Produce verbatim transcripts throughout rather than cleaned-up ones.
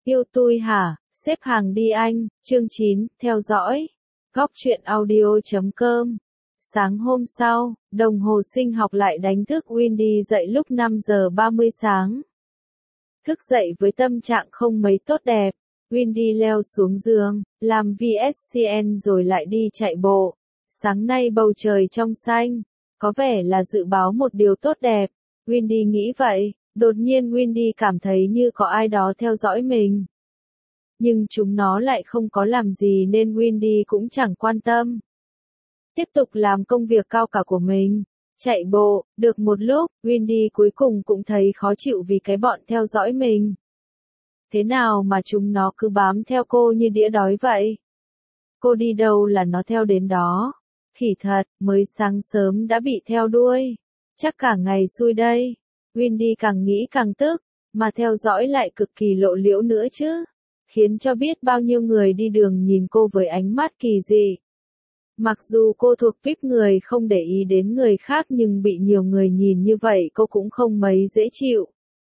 Yêu tôi hả? Xếp hàng đi anh. Chương chín, theo dõi. Góc truyện audio chấm com. Sáng hôm sau, đồng hồ sinh học lại đánh thức Wendy dậy lúc năm giờ ba mươi sáng. Thức dậy với tâm trạng không mấy tốt đẹp, Wendy leo xuống giường, làm vê ét xê en rồi lại đi chạy bộ. Sáng nay bầu trời trong xanh, có vẻ là dự báo một điều tốt đẹp. Wendy nghĩ vậy, đột nhiên Wendy cảm thấy như có ai đó theo dõi mình. Nhưng chúng nó lại không có làm gì nên Wendy cũng chẳng quan tâm. Tiếp tục làm công việc cao cả của mình. Chạy bộ, được một lúc, Wendy cuối cùng cũng thấy khó chịu vì cái bọn theo dõi mình. Thế nào mà chúng nó cứ bám theo cô như đĩa đói vậy? Cô đi đâu là nó theo đến đó. Khỉ thật, mới sáng sớm đã bị theo đuôi. Chắc cả ngày xui đây. Wendy càng nghĩ càng tức, mà theo dõi lại cực kỳ lộ liễu nữa chứ. Khiến cho biết bao nhiêu người đi đường nhìn cô với ánh mắt kỳ dị. Mặc dù cô thuộc tuýp người không để ý đến người khác nhưng bị nhiều người nhìn như vậy cô cũng không mấy dễ chịu.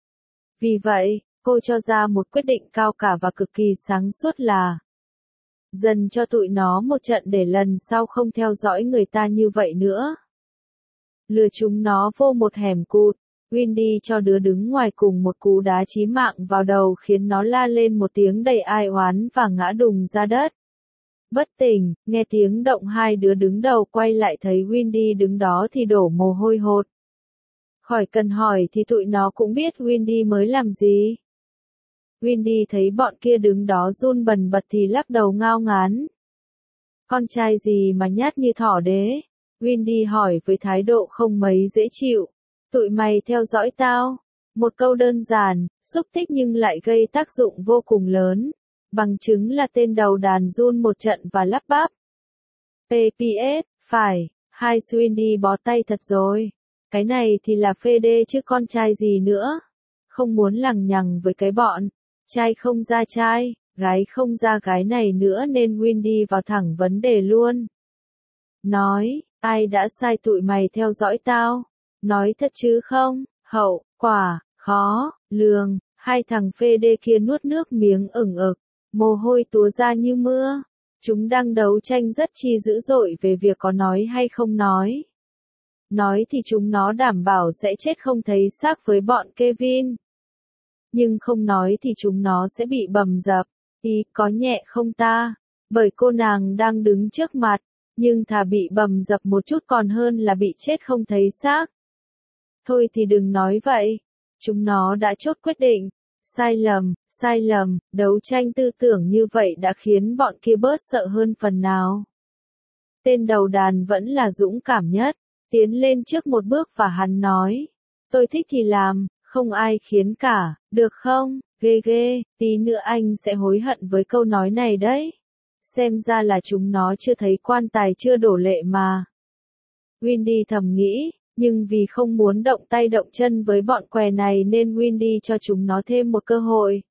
Vì vậy, cô cho ra một quyết định cao cả và cực kỳ sáng suốt là dần cho tụi nó một trận để lần sau không theo dõi người ta như vậy nữa. Lừa chúng nó vô một hẻm cụt, Wendy cho đứa đứng ngoài cùng một cú đá chí mạng vào đầu khiến nó la lên một tiếng đầy ai oán và ngã đùng ra đất. Bất tỉnh, nghe tiếng động hai đứa đứng đầu quay lại thấy Wendy đứng đó thì đổ mồ hôi hột. Khỏi cần hỏi thì tụi nó cũng biết Wendy mới làm gì. Wendy thấy bọn kia đứng đó run bần bật thì lắc đầu ngao ngán. Con trai gì mà nhát như thỏ đế? Wendy hỏi với thái độ không mấy dễ chịu. Tụi mày theo dõi tao. Một câu đơn giản, xúc tích nhưng lại gây tác dụng vô cùng lớn. Bằng chứng là tên đầu đàn run một trận và lắp bắp. pê pê ét, phải, hai Wendy bó tay thật rồi. Cái này thì là phê đê chứ con trai gì nữa. Không muốn lằng nhằng với cái bọn. Trai không ra trai, gái không ra gái này nữa nên Wendy vào thẳng vấn đề luôn. Nói, ai đã sai tụi mày theo dõi tao? Nói thật chứ không? Hậu, quả, khó, lường, hai thằng phê đê kia nuốt nước miếng ửng ực. Mồ hôi túa ra như mưa. Chúng đang đấu tranh rất chi dữ dội về việc có nói hay không nói. Nói thì chúng nó đảm bảo sẽ chết không thấy xác với bọn Kevin. Nhưng không nói thì chúng nó sẽ bị bầm dập. Ý có nhẹ không ta? Bởi cô nàng đang đứng trước mặt. Nhưng thà bị bầm dập một chút còn hơn là bị chết không thấy xác. Thôi thì đừng nói vậy. Chúng nó đã chốt quyết định. Sai lầm, sai lầm, đấu tranh tư tưởng như vậy đã khiến bọn kia bớt sợ hơn phần nào. Tên đầu đàn vẫn là dũng cảm nhất, tiến lên trước một bước và hắn nói. Tôi thích thì làm, không ai khiến cả, được không? Ghê ghê, tí nữa anh sẽ hối hận với câu nói này đấy. Xem ra là chúng nó chưa thấy quan tài chưa đổ lệ mà. Wendy thầm nghĩ. Nhưng vì không muốn động tay động chân với bọn què này nên Wendy cho chúng nó thêm một cơ hội.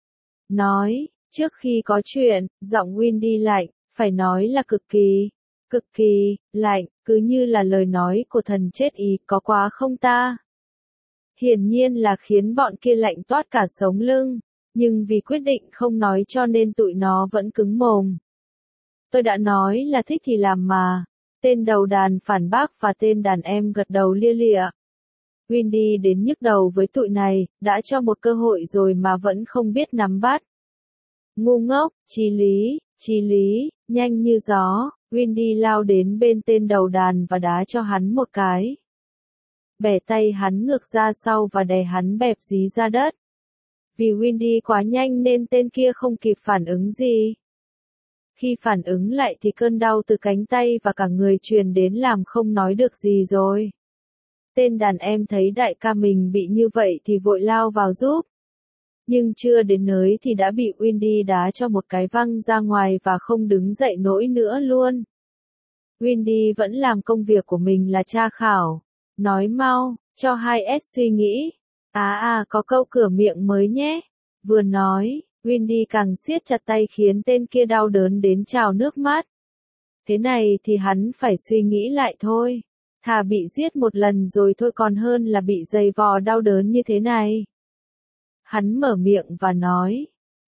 Nói, trước khi có chuyện, giọng Wendy lạnh, phải nói là cực kỳ, cực kỳ, lạnh, cứ như là lời nói của thần chết ý, có quá không ta? Hiển nhiên là khiến bọn kia lạnh toát cả sống lưng, nhưng vì quyết định không nói cho nên tụi nó vẫn cứng mồm. Tôi đã nói là thích thì làm mà. Tên đầu đàn phản bác và tên đàn em gật đầu lia lịa. Wendy đến nhức đầu với tụi này, đã cho một cơ hội rồi mà vẫn không biết nắm bắt. Ngu ngốc, chí lý, chí lý, nhanh như gió, Wendy lao đến bên tên đầu đàn và đá cho hắn một cái. Bẻ tay hắn ngược ra sau và đè hắn bẹp dí ra đất. Vì Wendy quá nhanh nên tên kia không kịp phản ứng gì. Khi phản ứng lại thì cơn đau từ cánh tay và cả người truyền đến làm không nói được gì rồi. Tên đàn em thấy đại ca mình bị như vậy thì vội lao vào giúp. Nhưng chưa đến nơi thì đã bị Wendy đá cho một cái văng ra ngoài và không đứng dậy nổi nữa luôn. Wendy vẫn làm công việc của mình là tra khảo. Nói mau, cho hai S suy nghĩ. À à có câu cửa miệng mới nhé. Vừa nói. Wendy càng siết chặt tay khiến tên kia đau đớn đến trào nước mắt. Thế này thì hắn phải suy nghĩ lại thôi. Thà bị giết một lần rồi thôi còn hơn là bị giày vò đau đớn như thế này. Hắn mở miệng và nói.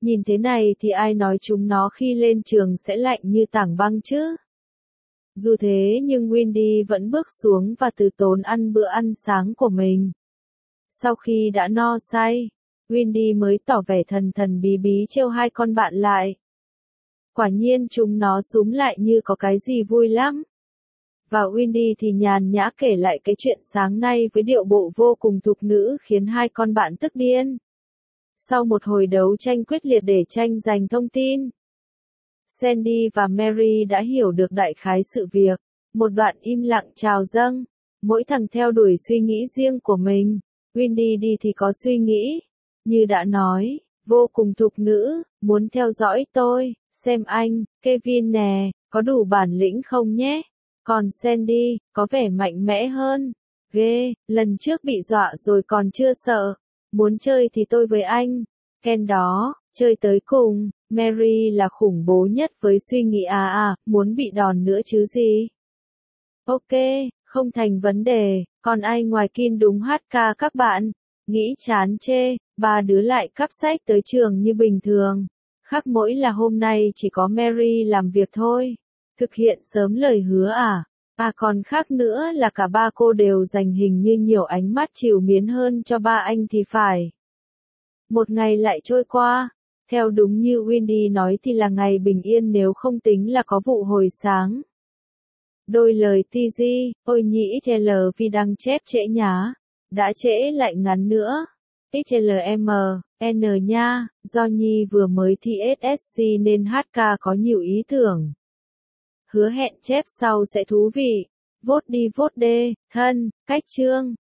Nhìn thế này thì ai nói chúng nó khi lên trường sẽ lạnh như tảng băng chứ? Dù thế nhưng Wendy vẫn bước xuống và từ tốn ăn bữa ăn sáng của mình. Sau khi đã no say, Wendy mới tỏ vẻ thần thần bí bí trêu hai con bạn lại. Quả nhiên chúng nó súm lại như có cái gì vui lắm. Và Wendy thì nhàn nhã kể lại cái chuyện sáng nay với điệu bộ vô cùng thục nữ khiến hai con bạn tức điên. Sau một hồi đấu tranh quyết liệt để tranh giành thông tin, Sandy và Mary đã hiểu được đại khái sự việc. Một đoạn im lặng trào dâng, mỗi thằng theo đuổi suy nghĩ riêng của mình. Wendy đi thì có suy nghĩ, như đã nói, vô cùng thục nữ, muốn theo dõi tôi, xem anh, Kevin nè, có đủ bản lĩnh không nhé. Còn Sandy, có vẻ mạnh mẽ hơn. Ghê, lần trước bị dọa rồi còn chưa sợ. Muốn chơi thì tôi với anh. Ken đó, chơi tới cùng. Mary là khủng bố nhất với suy nghĩ à à, muốn bị đòn nữa chứ gì. Ok, không thành vấn đề, còn ai ngoài Kin đúng hát ca các bạn. Nghĩ chán chê, ba đứa lại cắp sách tới trường như bình thường. Khác mỗi là hôm nay chỉ có Mary làm việc thôi. Thực hiện sớm lời hứa à? À còn khác nữa là cả ba cô đều dành hình như nhiều ánh mắt trìu miến hơn cho ba anh thì phải. Một ngày lại trôi qua. Theo đúng như Wendy nói thì là ngày bình yên nếu không tính là có vụ hồi sáng. Đôi lời ti di, ôi nhĩ chê lờ vì đăng chép trễ nhá. Đã trễ lại ngắn nữa. ích lờ em, N nha, do Nhi vừa mới thi ét ét xê nên hát ca có nhiều ý tưởng. Hứa hẹn chép sau sẽ thú vị. Vote đi vote đê, thân, cách chương.